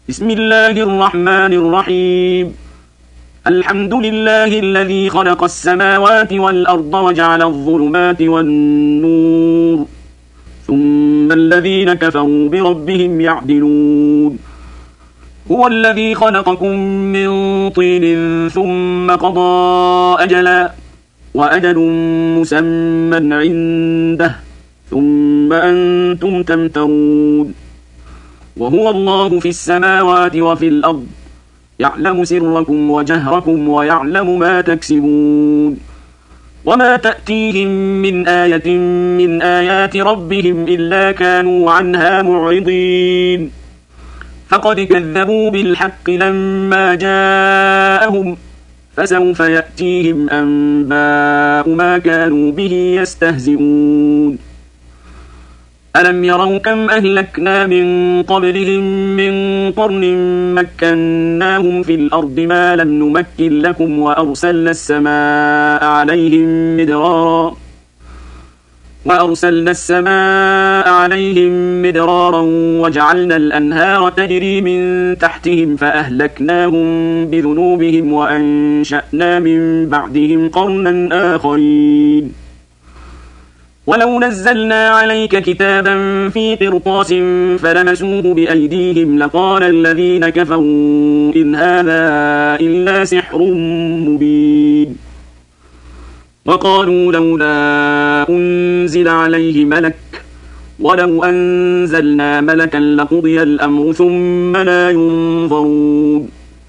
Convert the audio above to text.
بسم الله الرحمن الرحيم. الحمد لله الذي خلق السماوات والأرض وجعل الظلمات والنور ثم الذين كفروا بربهم يعدلون. هو الذي خلقكم من طين ثم قضى أجلا وأجل مسمى عنده ثم أنتم تمترون. وهو الله في السماوات وفي الأرض يعلم سركم وجهركم ويعلم ما تكسبون. وما تأتيهم من آية من آيات ربهم إلا كانوا عنها معرضين. فقد كذبوا بالحق لما جاءهم فسوف يأتيهم أنباء ما كانوا به يستهزئون. ألم يروا كم أهلكنا من قبلهم من قرن مكناهم في الأرض ما لم نمكن لكم وأرسلنا السماء عليهم مدرارا وجعلنا الأنهار تجري من تحتهم فأهلكناهم بذنوبهم وأنشأنا من بعدهم قرنا آخرين. ولو نزلنا عليك كتابا في قرطاس فلمسوه بأيديهم لقال الذين كفروا إن هذا إلا سحر مبين. وقالوا لولا أنزل عليه ملك ولو أنزلنا ملكا لقضي الأمر ثم لا ينظرون.